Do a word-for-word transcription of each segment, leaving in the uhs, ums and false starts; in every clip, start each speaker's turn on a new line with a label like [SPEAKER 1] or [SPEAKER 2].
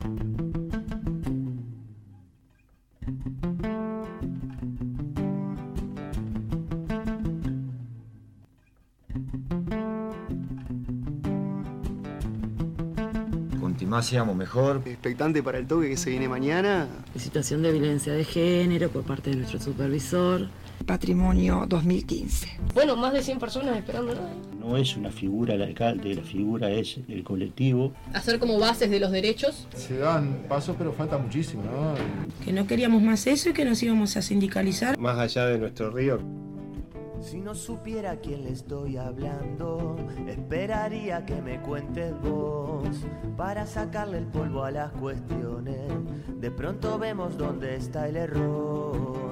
[SPEAKER 1] Cuanto más seamos mejor.
[SPEAKER 2] Expectante para el toque que se viene mañana.
[SPEAKER 3] Situación de violencia de género por parte de nuestro supervisor.
[SPEAKER 4] Patrimonio dos mil quince.
[SPEAKER 5] Bueno, más de cien personas esperando.
[SPEAKER 6] No es una figura el alcalde, la figura es el colectivo.
[SPEAKER 5] Hacer como bases de los derechos.
[SPEAKER 7] Se dan pasos, pero falta muchísimo, ¿no?
[SPEAKER 4] Que no queríamos más eso y que nos íbamos a sindicalizar.
[SPEAKER 8] Más allá de nuestro río.
[SPEAKER 9] Si no supiera a quién le estoy hablando, esperaría que me cuentes vos, para sacarle el polvo a las cuestiones. De pronto vemos dónde está el error.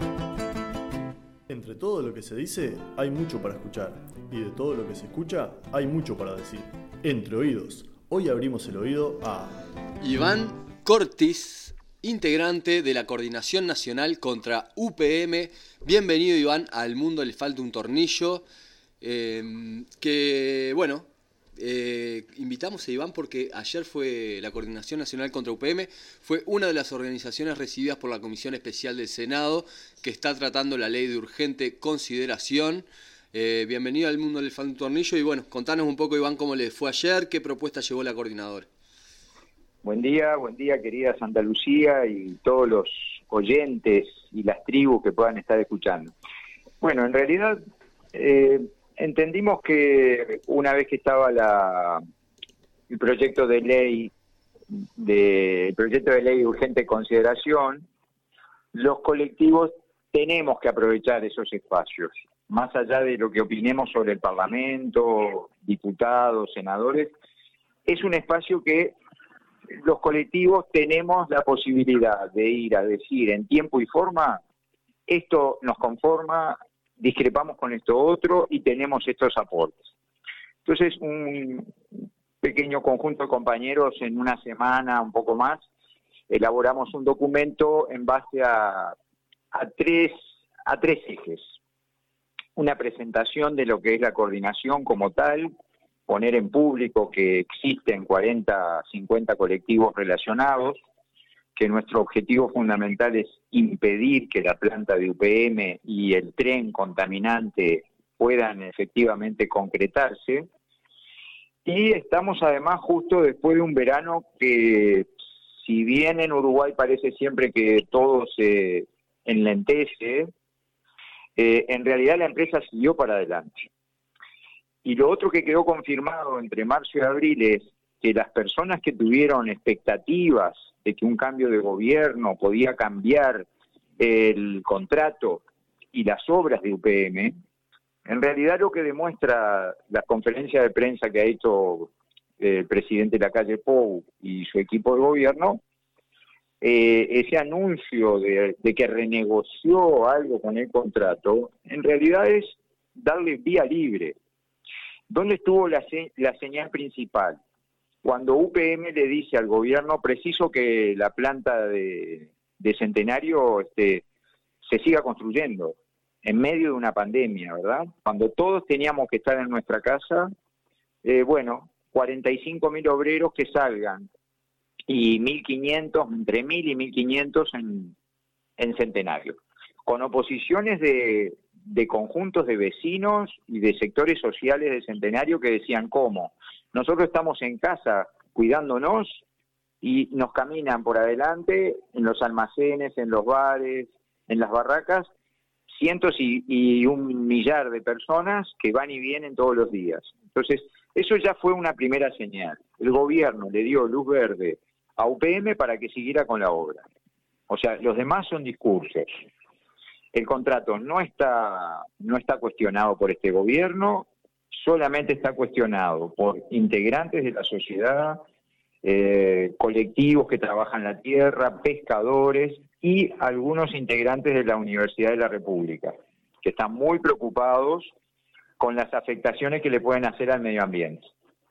[SPEAKER 10] Entre todo lo que se dice, hay mucho para escuchar. Y de todo lo que se escucha, hay mucho para decir. Entre oídos, hoy abrimos el oído a...
[SPEAKER 11] Iván Cortis, integrante de la Coordinación Nacional contra U P M. Bienvenido, Iván, al Mundo le falta un tornillo. Eh, que, bueno, eh, invitamos a Iván porque ayer fue la Coordinación Nacional contra U P M. Fue una de las organizaciones recibidas por la Comisión Especial del Senado que está tratando la ley de urgente consideración. Eh, bienvenido al Mundo le falta un tornillo. Y, bueno, contanos un poco, Iván, cómo le fue ayer, qué propuesta llevó la coordinadora.
[SPEAKER 12] Buen día, buen día querida Santa Lucía y todos los oyentes y las tribus que puedan estar escuchando. Bueno, en realidad eh, entendimos que una vez que estaba la, el proyecto de ley de el proyecto de ley de urgente consideración, los colectivos tenemos que aprovechar esos espacios, más allá de lo que opinemos sobre el Parlamento, diputados, senadores, es un espacio que los colectivos tenemos la posibilidad de ir a decir en tiempo y forma, esto nos conforma, discrepamos con esto otro y tenemos estos aportes. Entonces, un pequeño conjunto de compañeros en una semana, un poco más, elaboramos un documento en base a, a, tres, a tres ejes. Una presentación de lo que es la coordinación como tal, poner en público que existen cuarenta, cincuenta colectivos relacionados, que nuestro objetivo fundamental es impedir que la planta de U P M y el tren contaminante puedan efectivamente concretarse. Y estamos además justo después de un verano que, si bien en Uruguay parece siempre que todo se enlentece, eh, en realidad la empresa siguió para adelante. Y lo otro que quedó confirmado entre marzo y abril es que las personas que tuvieron expectativas de que un cambio de gobierno podía cambiar el contrato y las obras de U P M, en realidad lo que demuestra la conferencia de prensa que ha hecho el presidente Lacalle Pou y su equipo de gobierno, eh, ese anuncio de, de que renegoció algo con el contrato, en realidad es darle vía libre. ¿Dónde estuvo la, se la señal principal? Cuando U P M le dice al gobierno preciso que la planta de, de Centenario este, se siga construyendo en medio de una pandemia, ¿verdad? Cuando todos teníamos que estar en nuestra casa, eh, bueno, cuarenta y cinco mil obreros que salgan y mil quinientos, entre mil y mil quinientos en, en Centenario, con oposiciones de... de conjuntos de vecinos y de sectores sociales de Centenario que decían, ¿cómo? Nosotros estamos en casa cuidándonos y nos caminan por adelante en los almacenes, en los bares, en las barracas, cientos y, y un millar de personas que van y vienen todos los días. Entonces, eso ya fue una primera señal. El gobierno le dio luz verde a U P M para que siguiera con la obra. O sea, los demás son discursos. El contrato no está, no está cuestionado por este gobierno, solamente está cuestionado por integrantes de la sociedad, eh, colectivos que trabajan la tierra, pescadores y algunos integrantes de la Universidad de la República, que están muy preocupados con las afectaciones que le pueden hacer al medio ambiente.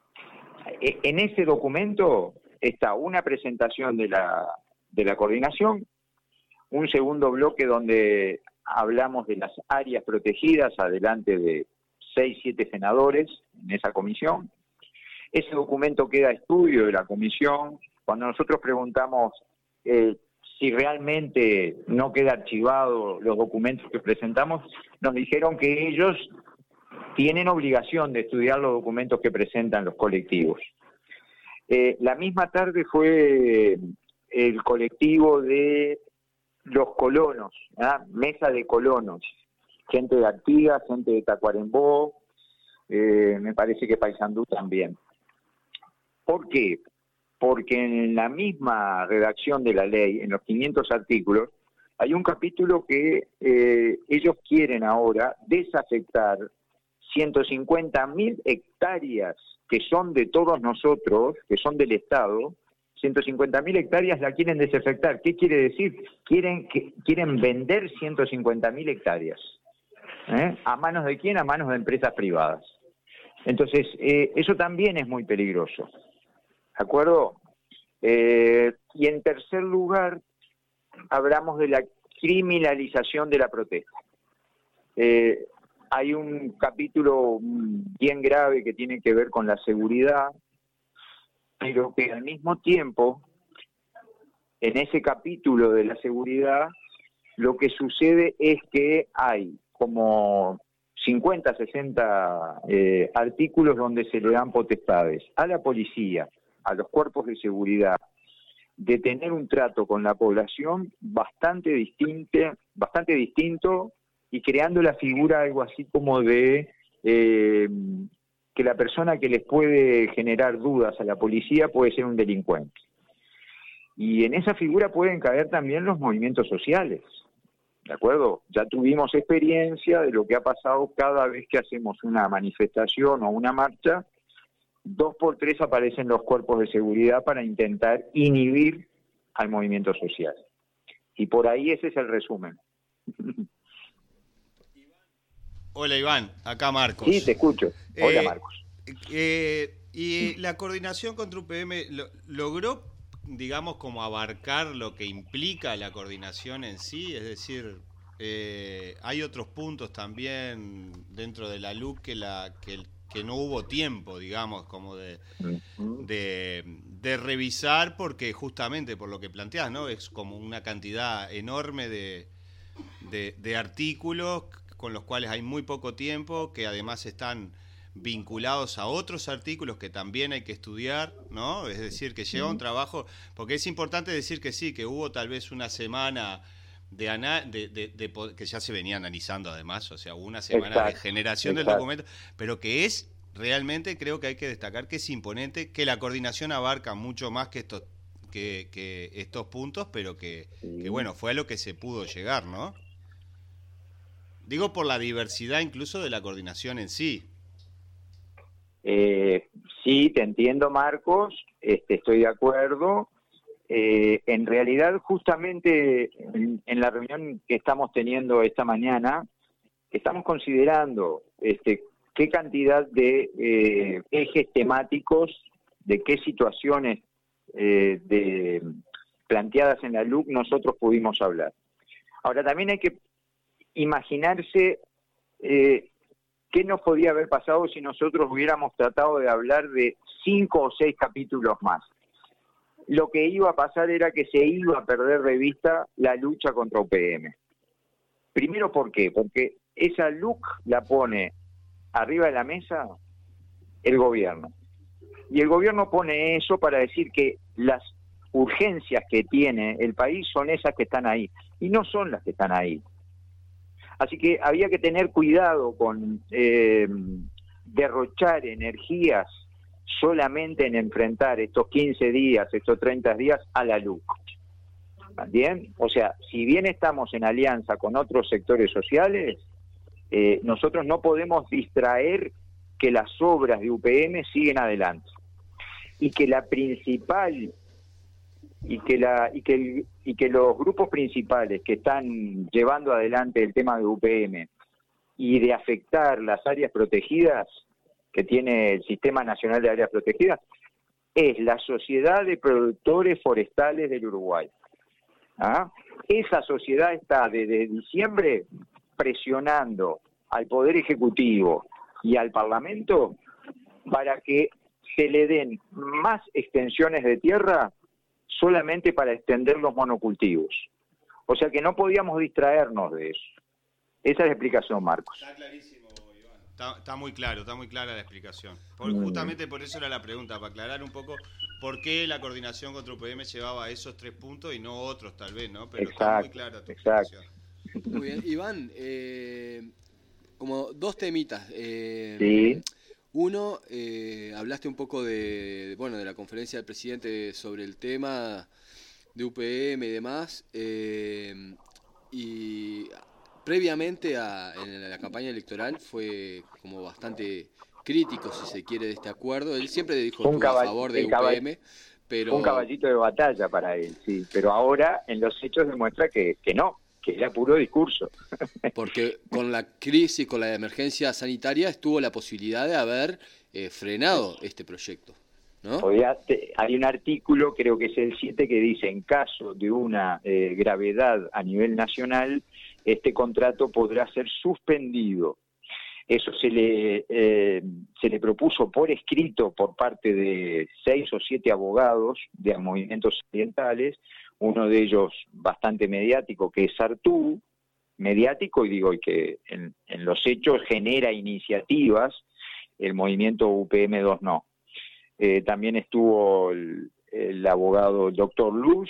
[SPEAKER 12] En ese documento está una presentación de la, de la coordinación, un segundo bloque donde hablamos de las áreas protegidas, adelante de seis, siete senadores en esa comisión. Ese documento queda a estudio de la comisión, Cuando nosotros preguntamos eh, si realmente no queda archivado los documentos que presentamos, nos dijeron que ellos tienen obligación de estudiar los documentos que presentan los colectivos. Eh, la misma tarde fue el colectivo de los colonos, ¿ah? Mesa de colonos, gente de Artigas, gente de Tacuarembó, eh, me parece que Paysandú también. ¿Por qué? Porque en la misma redacción de la ley, en los quinientos artículos, hay un capítulo que eh, ellos quieren ahora desafectar ciento cincuenta mil hectáreas que son de todos nosotros, que son del Estado. Ciento cincuenta mil hectáreas la quieren desafectar. ¿Qué quiere decir? Quieren, que, quieren vender ciento cincuenta mil hectáreas. ¿Eh? ¿A manos de quién? A manos de empresas privadas. Entonces, eh, eso también es muy peligroso. ¿De acuerdo? Eh, y en tercer lugar, hablamos de la criminalización de la protesta. Eh, hay un capítulo bien grave que tiene que ver con la seguridad, pero que al mismo tiempo, en ese capítulo de la seguridad, lo que sucede es que hay como cincuenta, sesenta eh, artículos donde se le dan potestades a la policía, a los cuerpos de seguridad, de tener un trato con la población bastante distinto, bastante distinto y creando la figura algo así como de eh, que la persona que les puede generar dudas a la policía puede ser un delincuente. Y en esa figura pueden caer también los movimientos sociales, ¿de acuerdo? Ya tuvimos experiencia de lo que ha pasado cada vez que hacemos una manifestación o una marcha. Dos por tres aparecen los cuerpos de seguridad para intentar inhibir al movimiento social. Y por ahí ese es el resumen.
[SPEAKER 8] Hola Iván, acá Marcos.
[SPEAKER 12] Sí, te escucho. Hola
[SPEAKER 8] eh,
[SPEAKER 12] Marcos.
[SPEAKER 8] Eh, y la coordinación contra U P M lo, logró, digamos, como abarcar lo que implica la coordinación en sí, es decir, eh, hay otros puntos también dentro de la L U C que la que el que no hubo tiempo, digamos, como de, de, de revisar, porque justamente por lo que planteás, ¿no? Es como una cantidad enorme de, de, de artículos con los cuales hay muy poco tiempo, que además están vinculados a otros artículos que también hay que estudiar, ¿no? Es decir, que lleva un trabajo, porque es importante decir que sí, que hubo tal vez una semana de, ana, de, de, de que ya se venía analizando además, o sea, una semana exacto, de generación exacto. del documento, pero que es realmente, creo que hay que destacar que es imponente, que la coordinación abarca mucho más que estos que, que estos puntos, pero que, sí. que bueno, fue a lo que se pudo llegar, ¿no? Digo por la diversidad incluso de la coordinación en sí.
[SPEAKER 12] Eh, sí, te entiendo, Marcos, este, estoy de acuerdo. Eh, en realidad, justamente en, en la reunión que estamos teniendo esta mañana, estamos considerando este, qué cantidad de eh, ejes temáticos, de qué situaciones eh, de, planteadas en la L U C nosotros pudimos hablar. Ahora, también hay que imaginarse eh, qué nos podía haber pasado si nosotros hubiéramos tratado de hablar de cinco o seis capítulos más. Lo que iba a pasar era que se iba a perder de vista la lucha contra U P M. Primero, ¿por qué? Porque esa L U C la pone arriba de la mesa el gobierno. Y el gobierno pone eso para decir que las urgencias que tiene el país son esas que están ahí, y no son las que están ahí. Así que había que tener cuidado con eh, derrochar energías solamente en enfrentar estos quince días, estos treinta días a la L U C. ¿Bien? O sea, si bien estamos en alianza con otros sectores sociales, eh, nosotros no podemos distraer que las obras de U P M siguen adelante. Y que la principal... y que la y que el, y que los grupos principales que están llevando adelante el tema de U P M y de afectar las áreas protegidas que tiene el Sistema Nacional de Áreas Protegidas es la Sociedad de Productores Forestales del Uruguay. ¿Ah? Esa sociedad está desde diciembre presionando al Poder Ejecutivo y al Parlamento para que se le den más extensiones de tierra solamente para extender los monocultivos. O sea que no podíamos distraernos de eso. Esa es la explicación, Marcos.
[SPEAKER 8] Está clarísimo, Iván. Está, está muy claro, está muy clara la explicación. Por, justamente por eso era la pregunta, para aclarar un poco por qué la coordinación contra U P M llevaba esos tres puntos y no otros, tal vez, ¿no? Pero
[SPEAKER 12] exacto,
[SPEAKER 8] está muy clara tu
[SPEAKER 12] exacto.
[SPEAKER 8] explicación.
[SPEAKER 11] Muy bien, Iván, eh, como dos temitas. Eh,
[SPEAKER 12] sí.
[SPEAKER 11] Uno, eh, hablaste un poco de, bueno, de la conferencia del presidente sobre el tema de U P M y demás, eh, y previamente a en la campaña electoral fue como bastante crítico, si se quiere, de este acuerdo. Él siempre dijo que estuvo a favor de U P M, pero...
[SPEAKER 12] Un caballito de batalla para él, sí, pero ahora en los hechos demuestra que, que no, que era puro discurso.
[SPEAKER 11] Porque con la crisis, con la emergencia sanitaria, estuvo la posibilidad de haber eh, frenado este proyecto, ¿no?
[SPEAKER 12] Podía, te, hay un artículo, creo que es el siete, que dice, en caso de una eh, gravedad a nivel nacional, este contrato podrá ser suspendido. Eso se le, eh, se le propuso por escrito por parte de seis o siete abogados de movimientos ambientales, uno de ellos bastante mediático, que es Sartú, mediático, y digo, y que en, en los hechos genera iniciativas, el movimiento U P M dos no. Eh, también estuvo el, el abogado doctor Luz,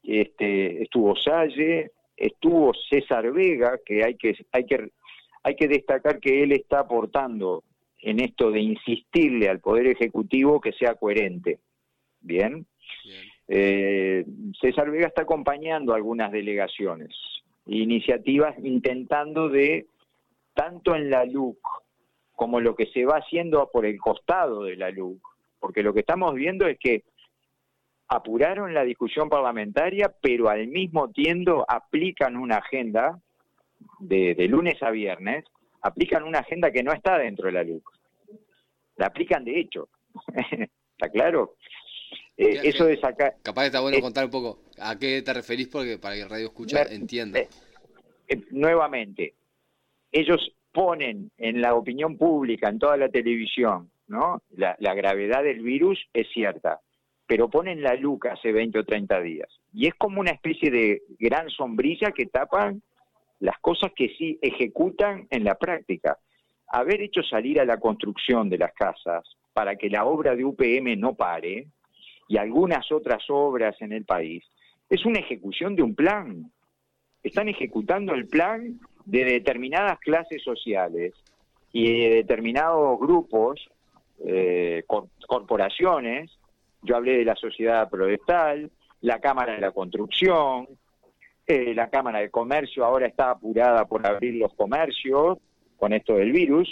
[SPEAKER 12] este, estuvo Salle, estuvo César Vega, que hay que hay que hay que destacar que él está aportando en esto de insistirle al Poder Ejecutivo que sea coherente. Bien. Bien. Eh, César Vega está acompañando a algunas delegaciones, iniciativas intentando de, tanto en la L U C como lo que se va haciendo por el costado de la L U C, porque lo que estamos viendo es que apuraron la discusión parlamentaria, pero al mismo tiempo aplican una agenda de, de lunes a viernes, aplican una agenda que no está dentro de la L U C. La aplican de hecho. ¿Está claro? Eh, eso de sacar...
[SPEAKER 11] Capaz que está bueno
[SPEAKER 12] eh,
[SPEAKER 11] contar un poco a qué te referís, porque para que el radio escucha
[SPEAKER 12] me,
[SPEAKER 11] entienda.
[SPEAKER 12] Eh, eh, nuevamente, ellos ponen en la opinión pública, en toda la televisión, ¿no? La, la gravedad del virus es cierta, pero ponen la L U C hace veinte o treinta días. Y es como una especie de gran sombrilla que tapan las cosas que sí ejecutan en la práctica. Haber hecho salir a la construcción de las casas para que la obra de U P M no pare, y algunas otras obras en el país, es una ejecución de un plan. Están ejecutando el plan de determinadas clases sociales y de determinados grupos, eh, cor corporaciones. Yo hablé de la sociedad forestal, la Cámara de la Construcción, eh, la Cámara de Comercio ahora está apurada por abrir los comercios con esto del virus.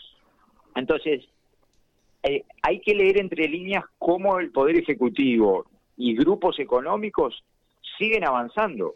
[SPEAKER 12] Entonces, Eh, hay que leer entre líneas cómo el Poder Ejecutivo y grupos económicos siguen avanzando.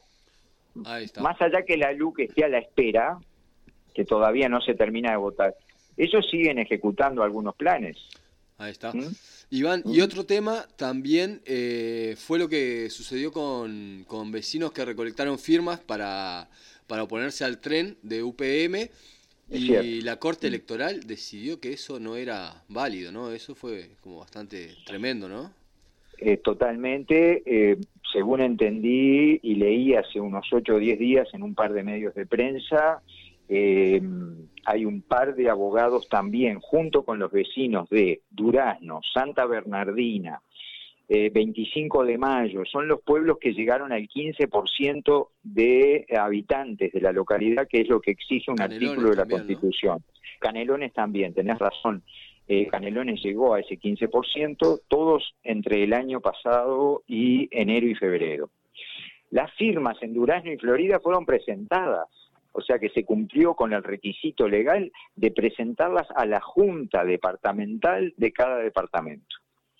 [SPEAKER 11] Ahí está.
[SPEAKER 12] Más allá que la L U C esté a la espera, que todavía no se termina de votar, ellos siguen ejecutando algunos planes.
[SPEAKER 11] Ahí está.
[SPEAKER 12] ¿Mm?
[SPEAKER 11] Iván, y otro tema también eh, fue lo que sucedió con, con vecinos que recolectaron firmas para, para oponerse al tren de U P M. Y
[SPEAKER 12] cierto.
[SPEAKER 11] La Corte Electoral decidió que eso no era válido, ¿no? Eso fue como bastante tremendo, ¿no?
[SPEAKER 12] Eh, totalmente, eh, según entendí y leí hace unos ocho o diez días en un par de medios de prensa, eh, hay un par de abogados también, junto con los vecinos de Durazno, Santa Bernardina, eh, veinticinco de mayo, son los pueblos que llegaron al quince por ciento de habitantes de la localidad, que es lo que exige un
[SPEAKER 11] Canelones
[SPEAKER 12] artículo de la
[SPEAKER 11] también,
[SPEAKER 12] Constitución. ¿No? Canelones también, tenés razón. Eh, Canelones llegó a ese quince por ciento, todos entre el año pasado y enero y febrero. Las firmas en Durazno y Florida fueron presentadas, o sea que se cumplió con el requisito legal de presentarlas a la Junta Departamental de cada departamento.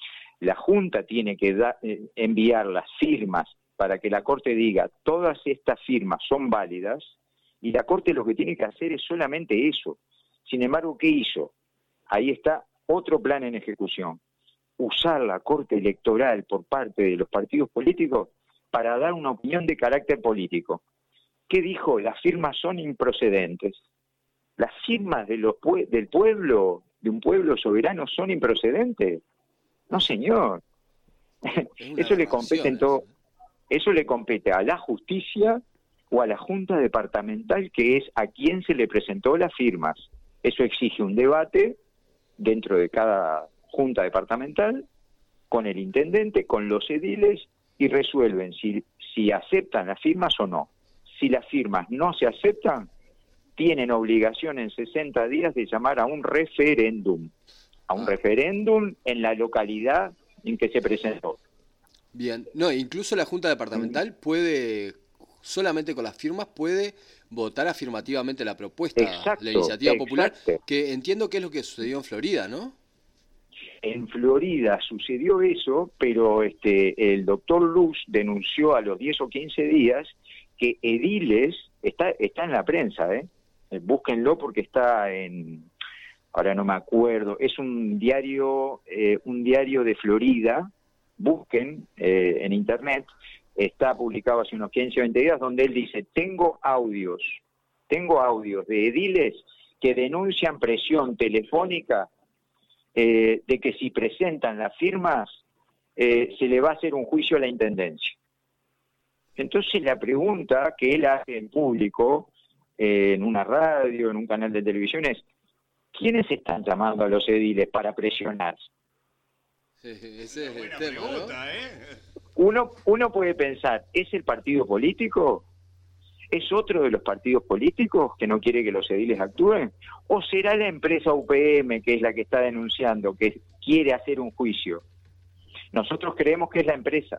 [SPEAKER 12] La Junta tiene que da, eh, enviar las firmas para que la Corte diga todas estas firmas son válidas, y la Corte lo que tiene que hacer es solamente eso. Sin embargo, ¿qué hizo? Ahí está otro plan en ejecución. Usar la Corte Electoral por parte de los partidos políticos para dar una opinión de carácter político. ¿Qué dijo? Las firmas son improcedentes. Las firmas de los pue del pueblo, de un pueblo soberano, son improcedentes. No, señor. Eso le compete en todo, eso le compete a la justicia o a la Junta Departamental, que es a quien se le presentó las firmas. Eso exige un debate dentro de cada Junta Departamental, con el intendente, con los ediles, y resuelven si, si aceptan las firmas o no. Si las firmas no se aceptan, tienen obligación en sesenta días de llamar a un referéndum, a un ah. referéndum en la localidad en que se presentó.
[SPEAKER 11] Bien, no, incluso la Junta Departamental mm. puede, solamente con las firmas, puede votar afirmativamente la propuesta, exacto, la iniciativa exacto. popular, que entiendo que es lo que sucedió en Florida, ¿no?
[SPEAKER 12] En Florida sucedió eso, pero este el doctor Luz denunció a los diez o quince días que ediles, está está en la prensa, ¿eh? Búsquenlo porque está en, ahora no me acuerdo, es un diario, eh, un diario de Florida, busquen eh, en internet, está publicado hace unos quince o veinte días, donde él dice, tengo audios, tengo audios de ediles que denuncian presión telefónica Eh, de que si presentan las firmas eh, se le va a hacer un juicio a la intendencia. Entonces la pregunta que él hace en público, eh, en una radio, en un canal de televisión es, ¿quiénes están llamando a los ediles para presionar?
[SPEAKER 11] Sí, ese es el tema, pregunta, ¿no? ¿eh?
[SPEAKER 12] Uno, uno puede pensar, ¿es el partido político? ¿Es otro de los partidos políticos que no quiere que los ediles actúen? ¿O será la empresa U P M que es la que está denunciando, que quiere hacer un juicio? Nosotros creemos que es la empresa.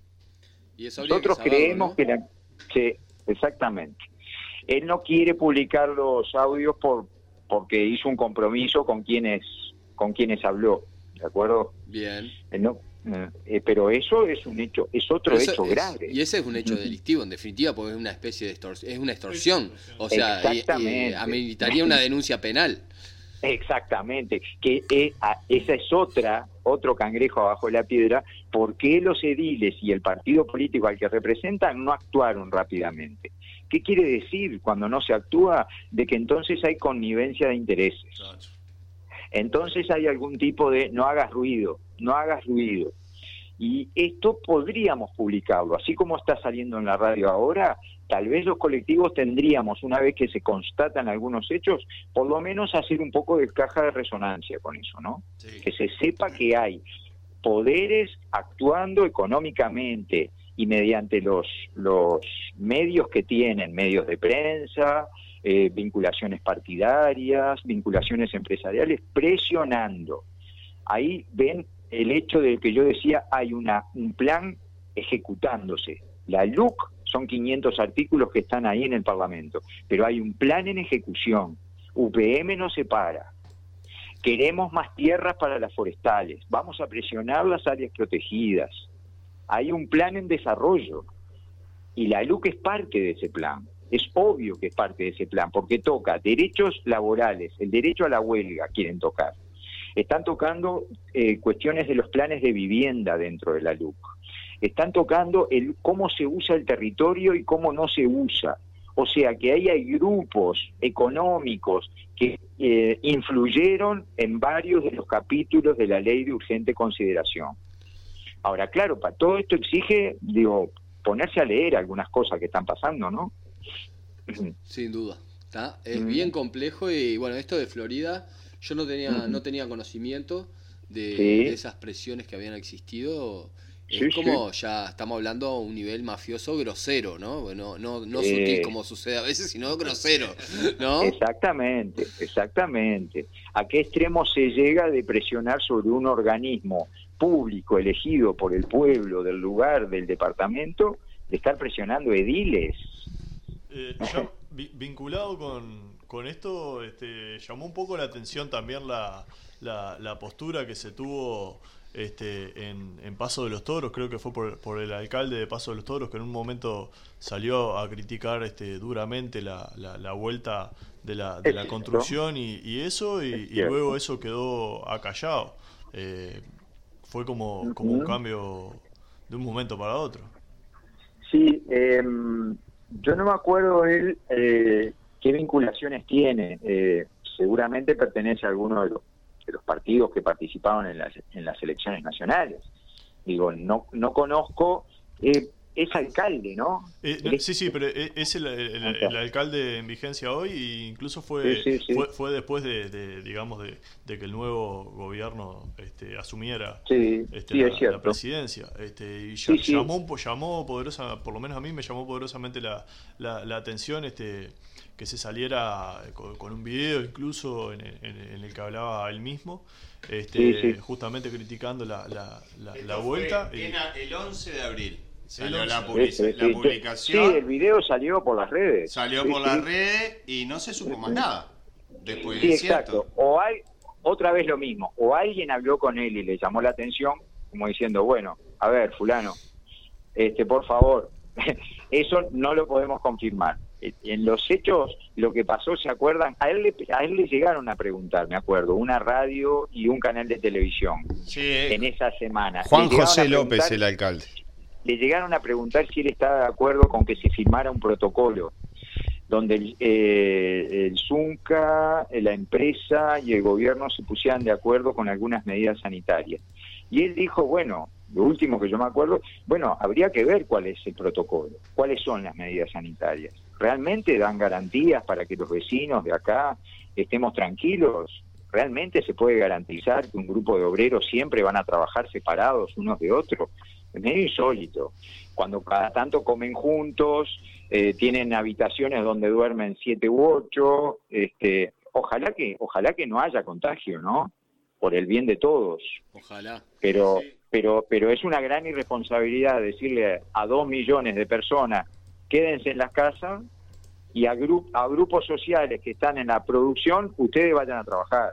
[SPEAKER 11] ¿Y eso
[SPEAKER 12] Nosotros
[SPEAKER 11] que saberlo,
[SPEAKER 12] creemos
[SPEAKER 11] ¿no?
[SPEAKER 12] que la... Sí, exactamente. Él no quiere publicar los audios por porque hizo un compromiso con quienes, con quienes habló, ¿de acuerdo?
[SPEAKER 11] Bien.
[SPEAKER 12] Él no... Eh, pero eso es un hecho, es otro
[SPEAKER 11] eso
[SPEAKER 12] hecho
[SPEAKER 11] es,
[SPEAKER 12] grave.
[SPEAKER 11] Y ese es un hecho delictivo, en definitiva, porque es una especie de extorsión, es una extorsión, o sea, y, y ameritaría una denuncia penal.
[SPEAKER 12] Exactamente, que eh, a, esa es otra, otro cangrejo abajo de la piedra, porque los ediles y el partido político al que representan no actuaron rápidamente. ¿Qué quiere decir cuando no se actúa? De que entonces hay connivencia de intereses. Entonces hay algún tipo de no hagas ruido, no hagas ruido. Y esto podríamos publicarlo, así como está saliendo en la radio ahora, tal vez los colectivos tendríamos, una vez que se constatan algunos hechos, por lo menos hacer un poco de caja de resonancia con eso, ¿no? Sí. Que se sepa que hay poderes actuando económicamente y mediante los, los medios que tienen, medios de prensa, eh, vinculaciones partidarias, vinculaciones empresariales, presionando. Ahí ven el hecho de que yo decía, hay una un plan ejecutándose. La L U C son quinientos artículos que están ahí en el Parlamento, pero hay un plan en ejecución. U P M no se para. Queremos más tierras para las forestales. Vamos a presionar las áreas protegidas. Hay un plan en desarrollo y la L U C es parte de ese plan. Es obvio que es parte de ese plan porque toca derechos laborales, el derecho a la huelga quieren tocar. Están tocando eh, cuestiones de los planes de vivienda dentro de la L U C. Están tocando el cómo se usa el territorio y cómo no se usa. O sea que ahí hay grupos económicos que eh, influyeron en varios de los capítulos de la ley de urgente consideración. Ahora, claro, para todo esto exige, digo, ponerse a leer algunas cosas que están pasando, ¿no?
[SPEAKER 11] Sin duda. ¿Tá? Es mm. bien complejo y bueno, esto de Florida, yo no tenía, mm. no tenía conocimiento de,
[SPEAKER 12] sí.
[SPEAKER 11] de esas presiones que habían existido. Es
[SPEAKER 12] sí,
[SPEAKER 11] como
[SPEAKER 12] sí.
[SPEAKER 11] ya estamos hablando a un nivel mafioso grosero, ¿no? Bueno, no, no
[SPEAKER 12] eh,
[SPEAKER 11] sutil como sucede a veces, sino grosero, ¿no?
[SPEAKER 12] Exactamente, exactamente. ¿A qué extremo se llega de presionar sobre un organismo público elegido por el pueblo del lugar, del departamento, de estar presionando ediles?
[SPEAKER 10] Eh, ya, vinculado con, con esto, este, llamó un poco la atención también la, la, la postura que se tuvo este, en, en Paso de los Toros, creo que fue por, por el alcalde de Paso de los Toros, que en un momento salió a criticar este, duramente la, la, la vuelta de la, de la construcción y, y eso, y, y luego eso quedó acallado. Eh, fue como, como un cambio de un momento para otro.
[SPEAKER 12] Sí, eh, yo no me acuerdo él eh, qué vinculaciones tiene. Eh, seguramente pertenece a alguno de los, de los partidos que participaron en las, en las elecciones nacionales. digo, no, no conozco, eh, es alcalde, ¿no?
[SPEAKER 10] Eh, no, sí, sí, pero es el, el, el, el alcalde en vigencia hoy e incluso fue
[SPEAKER 12] sí, sí, sí.
[SPEAKER 10] fue, fue después de, de digamos, de, de que el nuevo gobierno este, asumiera
[SPEAKER 12] sí,
[SPEAKER 10] este,
[SPEAKER 12] sí,
[SPEAKER 10] la,
[SPEAKER 12] es cierto.
[SPEAKER 10] la presidencia. Este, y
[SPEAKER 12] sí,
[SPEAKER 10] ya, llamó,
[SPEAKER 12] sí.
[SPEAKER 10] llamó poderosa, por lo menos a mí me llamó poderosamente la, la, la atención este que se saliera con, con un video incluso en, en, en el que hablaba él mismo. Este,
[SPEAKER 12] sí, sí.
[SPEAKER 10] justamente criticando la, la, la, la
[SPEAKER 8] Esto
[SPEAKER 10] vuelta.
[SPEAKER 8] Fue
[SPEAKER 10] y...
[SPEAKER 8] el once de abril. Salió
[SPEAKER 10] El
[SPEAKER 8] la,
[SPEAKER 10] once.
[SPEAKER 8] public
[SPEAKER 12] Sí, sí,
[SPEAKER 8] la
[SPEAKER 12] sí.
[SPEAKER 8] publicación.
[SPEAKER 12] Sí, el video salió por las redes.
[SPEAKER 8] Salió
[SPEAKER 12] sí,
[SPEAKER 8] por
[SPEAKER 12] sí.
[SPEAKER 8] las redes y no se supo más nada. Después
[SPEAKER 12] Sí,
[SPEAKER 8] es cierto.
[SPEAKER 12] exacto. O hay, otra vez lo mismo. O alguien habló con él y le llamó la atención, como diciendo, bueno, a ver, fulano, este, por favor, eso no lo podemos confirmar. En los hechos, lo que pasó, ¿se acuerdan? A él, le, a él le llegaron a preguntar, me acuerdo, una radio y un canal de televisión
[SPEAKER 8] sí, eh.
[SPEAKER 12] en esa semana.
[SPEAKER 8] Juan José López, el alcalde.
[SPEAKER 12] Le llegaron a preguntar si él estaba de acuerdo con que se firmara un protocolo donde el, eh, el Zunca, la empresa y el gobierno se pusieran de acuerdo con algunas medidas sanitarias. Y él dijo, bueno, lo último que yo me acuerdo, bueno, habría que ver cuál es el protocolo, cuáles son las medidas sanitarias. ¿Realmente dan garantías para que los vecinos de acá estemos tranquilos? ¿Realmente se puede garantizar que un grupo de obreros siempre van a trabajar separados unos de otros? Es medio insólito. Cuando cada tanto comen juntos, eh, tienen habitaciones donde duermen siete u ocho, este, ojalá que, ojalá que no haya contagio, ¿no? Por el bien de todos.
[SPEAKER 11] Ojalá.
[SPEAKER 12] Pero,
[SPEAKER 11] sí.
[SPEAKER 12] pero, pero es una gran irresponsabilidad decirle a dos millones de personas quédense en las casas y a, gru a grupos sociales que están en la producción, ustedes vayan a trabajar.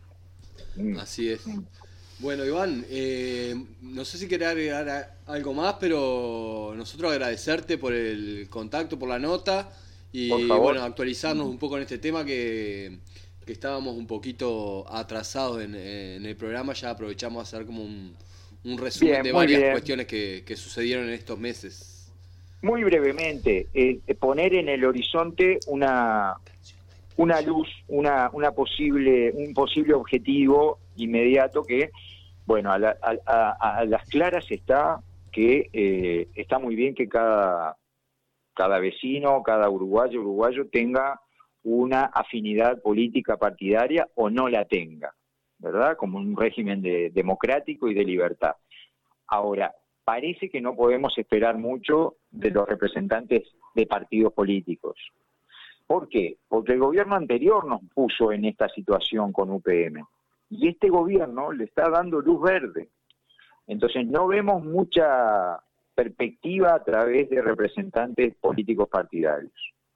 [SPEAKER 11] Mm. Así es. Bueno, Iván, eh, no sé si querés agregar algo más, pero nosotros agradecerte por el contacto, por la nota y bueno, actualizarnos un poco en este tema que, que estábamos un poquito atrasados en, en el programa. Ya aprovechamos a hacer como un, un resumen
[SPEAKER 12] bien,
[SPEAKER 11] de varias
[SPEAKER 12] bien.
[SPEAKER 11] cuestiones que, que sucedieron en estos meses.
[SPEAKER 12] Muy brevemente, eh, poner en el horizonte una, una luz, una, una posible, un posible objetivo inmediato que, bueno, a, la, a, a, a las claras está que eh, está muy bien que cada, cada vecino, cada uruguayo, uruguayo tenga una afinidad política partidaria o no la tenga, ¿verdad? Como un régimen de, democrático y de libertad. Ahora, parece que no podemos esperar mucho de los representantes de partidos políticos. ¿Por qué? Porque el gobierno anterior nos puso en esta situación con U P M. Y este gobierno le está dando luz verde. Entonces no vemos mucha perspectiva a través de representantes políticos partidarios.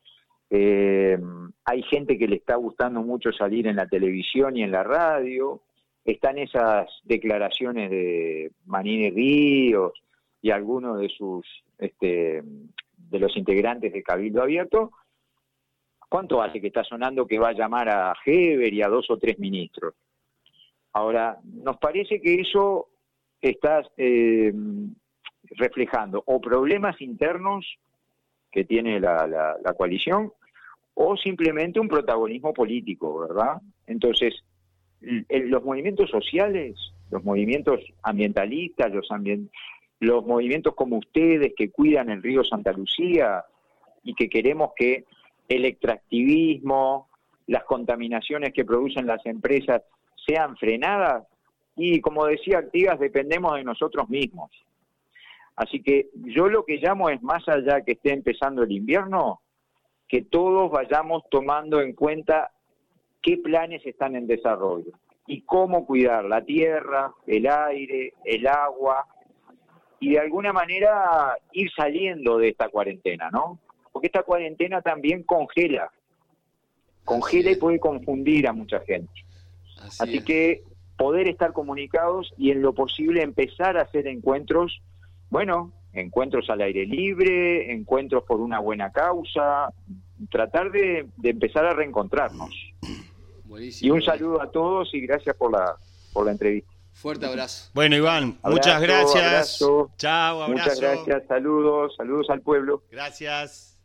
[SPEAKER 12] Eh, hay gente que le está gustando mucho salir en la televisión y en la radio. Están esas declaraciones de Manini Ríos y algunos de sus este, de los integrantes de Cabildo Abierto. ¿Cuánto hace que está sonando que va a llamar a Heber y a dos o tres ministros? Ahora, nos parece que eso está eh, reflejando o problemas internos que tiene la, la, la coalición o simplemente un protagonismo político, ¿verdad? Entonces, el, los movimientos sociales, los movimientos ambientalistas, los, ambient, los movimientos como ustedes que cuidan el río Santa Lucía y que queremos que el extractivismo, las contaminaciones que producen las empresas sean frenadas, y como decía Artigas, dependemos de nosotros mismos. Así que yo lo que llamo es, más allá que esté empezando el invierno, que todos vayamos tomando en cuenta qué planes están en desarrollo y cómo cuidar la tierra, el aire, el agua, y de alguna manera ir saliendo de esta cuarentena, ¿no? Porque esta cuarentena también congela, congela y puede confundir a mucha gente. Así, Así que poder estar comunicados y en lo posible empezar a hacer encuentros, bueno, encuentros al aire libre, encuentros por una buena causa, tratar de, de empezar a reencontrarnos.
[SPEAKER 11] Buenísimo.
[SPEAKER 12] Y un saludo a todos y gracias por la, por la entrevista.
[SPEAKER 11] Fuerte abrazo.
[SPEAKER 8] Bueno, Iván,
[SPEAKER 12] abrazo,
[SPEAKER 8] muchas gracias.
[SPEAKER 12] Abrazo.
[SPEAKER 8] Chao, abrazo.
[SPEAKER 12] Muchas gracias, saludos, saludos al pueblo.
[SPEAKER 8] Gracias.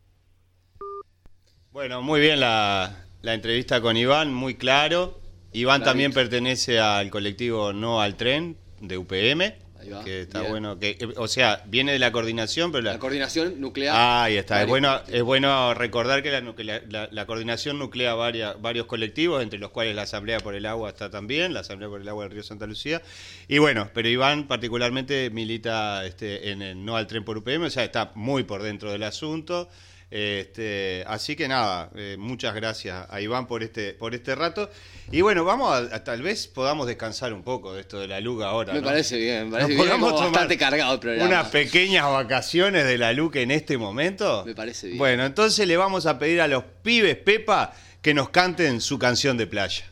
[SPEAKER 8] Bueno, muy bien la, la entrevista con Iván, muy claro. Iván Clarito. También pertenece al colectivo No al Tren de U P M.
[SPEAKER 11] Ahí va.
[SPEAKER 8] Que está
[SPEAKER 11] Bien.
[SPEAKER 8] bueno. Que, o sea, viene de la coordinación, pero la,
[SPEAKER 11] La coordinación nuclear.
[SPEAKER 8] Ah, ahí está. Es
[SPEAKER 11] Varios
[SPEAKER 8] bueno,
[SPEAKER 11] colectivos.
[SPEAKER 8] es bueno recordar que la, nucle- la, la coordinación nuclea varias, varios colectivos, entre los cuales la Asamblea por el Agua está también, la Asamblea por el Agua del Río Santa Lucía. Y bueno, pero Iván particularmente milita este, en el No al Tren por U P M, o sea, está muy por dentro del asunto. Este, así que nada, eh, muchas gracias a Iván por este, por este rato. Y bueno, vamos a, a tal vez podamos descansar un poco de esto de la L U C ahora.
[SPEAKER 11] Me
[SPEAKER 8] ¿no?
[SPEAKER 11] parece bien, me parece
[SPEAKER 8] ¿Nos
[SPEAKER 11] bien.
[SPEAKER 8] podemos
[SPEAKER 11] Como
[SPEAKER 8] tomar
[SPEAKER 11] bastante cargado el programa.
[SPEAKER 8] unas pequeñas vacaciones de la L U C en este momento?
[SPEAKER 11] Me parece bien.
[SPEAKER 8] Bueno, entonces le vamos a pedir a los pibes Pepa que nos canten su canción de playa.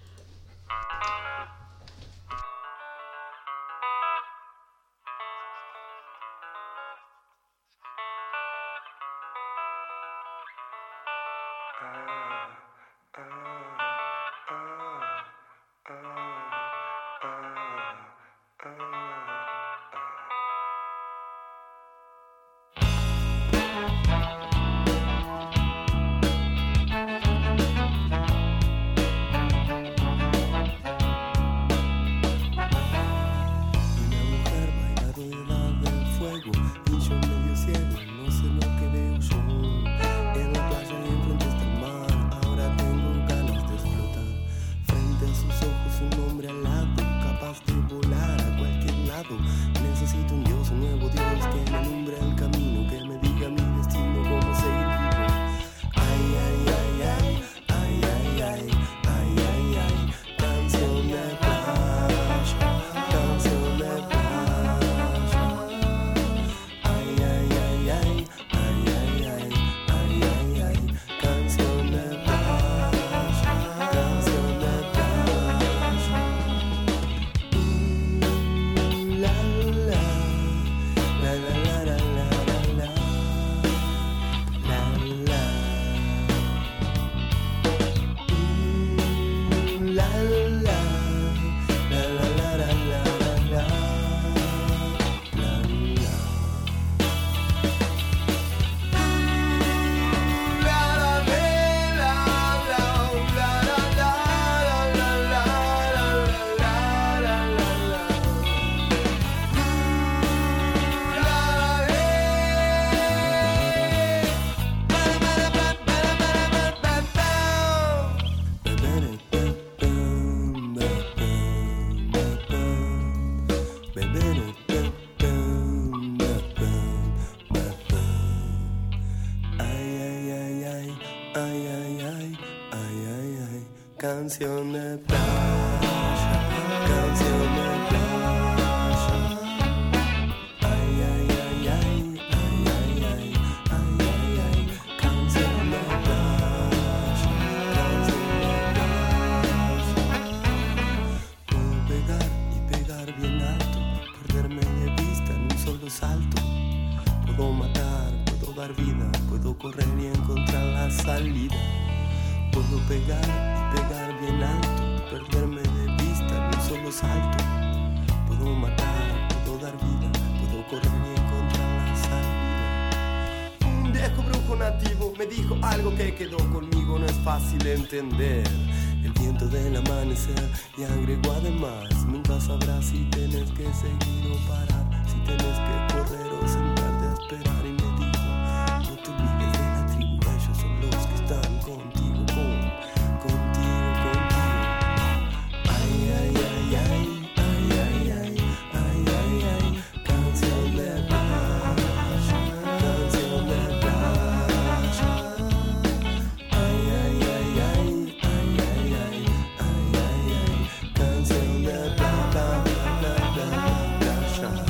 [SPEAKER 13] Canción de playa, canción de playa. Ay, ay, ay, ay, ay, ay, ay, ay, ay, ay. Canción de playa, canción de playa. Puedo pegar y pegar bien alto, perderme de vista en un solo salto. Puedo matar, puedo dar vida, puedo correr y encontrar la salida. Puedo pegar y pegar bien alto, perderme de vista en un solo salto. Puedo matar, puedo dar vida, puedo correr y encontrar la salida. Un viejo brujo nativo me dijo algo que quedó conmigo, no es fácil entender. El viento del amanecer y agregó además, nunca sabrás si tienes que seguir o parar, si tienes que correr o sentarte a esperar. Y me dijo, no te olvides de la tribu, ellos son los que están contigo. Canción de playa,